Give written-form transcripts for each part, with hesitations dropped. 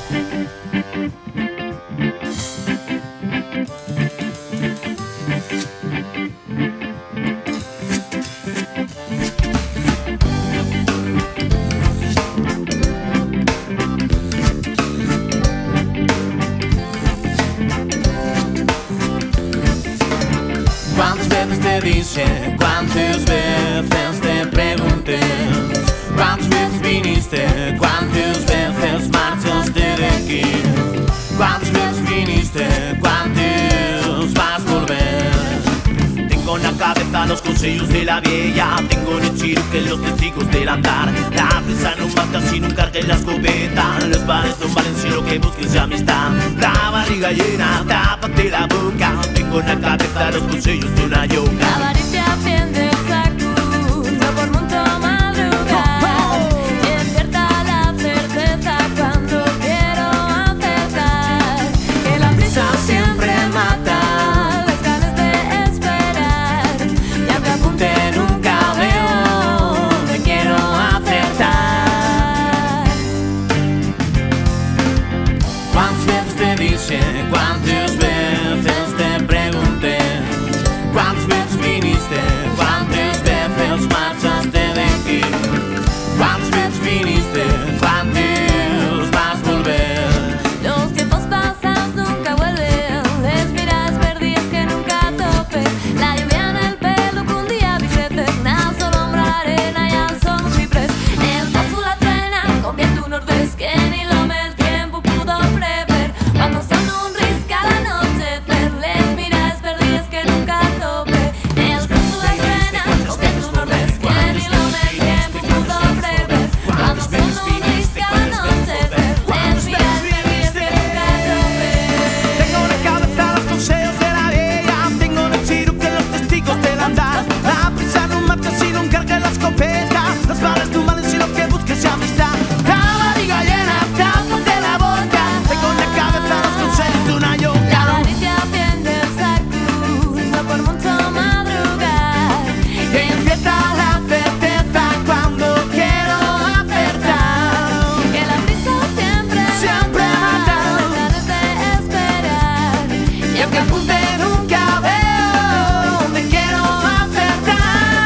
¿Cuántas veces te dije? ¿Cuántas veces te pregunté? ¿Cuántas veces viniste? ¿Cuántas veces marchaste de aquí? ¿Cuántas veces viniste? ¿Cuántas vas a volver? Tengo en la cabeza los consejos de la vieja. Tengo en el chiruque los testigos del andar. La prisa no mata si no cargue la escopeta. Los bares no valen si lo que busques ya amistad. La barriga llena, tápate la boca. Tengo en la cabeza los consejos de una yoga. La avaricia pierde el saco, no por mucho madrugar. Despierta la certeza cuando quiero acertar. Que la prisa siempre mata las ganas de esperar. Y aunque apunte nunca veo, te quiero acertar. ¿Cuántas veces te dije? ¿Cuántas veces te pregunté? ¿Cuántas veces viniste? ¿Cuántas veces marchaste de aquí? ¿Cuántas veces viniste? ¿Cuántas vas a volver? Los tiempos pasados nunca vuelven. Les miras perdidas que nunca tope. La lluvia en el pelo que un día vi crecer. Nada solo sombra, arena y al son cipres. El paso la truena con viento nordés que ni lo el tiempo pudo prever. Cuando son un risca la noche, les miras perdidas que nunca tope. El paso la truena con viento nordés que ni lo el tiempo pudo prever. Cuando son un risca la noche, les miras perdidas que nunca tope. Tengo en la cabeza los consejos de la vieja. Tengo en el chiruque los testigos del andar. La prisa no marcha si no cargue la escopeta. Las balas no valen si lo que busques es amistad. La barriga llena, tápate la boca. Tengo en la cabeza los consejos de una La yoga. avaricia pierde el saco, no por mucho madrugar. Empieza la certeza cuando quiero acertar. Que la prisa siempre mata las ganas de esperar. Y aunque apunte nunca veo, te quiero acertar.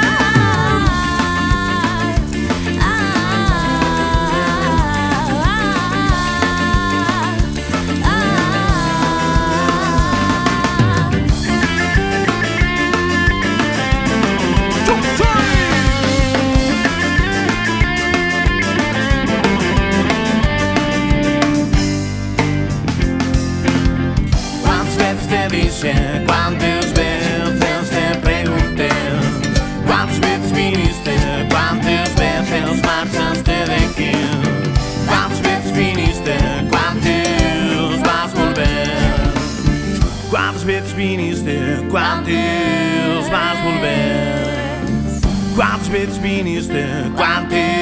¿Cuántas veces te dije? ¿Cuántas veces te pregunté? ¿Cuántas veces viniste? ¿Cuántas veces marchaste de aquí? ¿Cuántas veces viniste? ¿Cuántas vas a volver? ¿Cuántas veces viniste? ¿Cuántas vas a volver? ¿Cuántas veces viniste? ¿Cuántas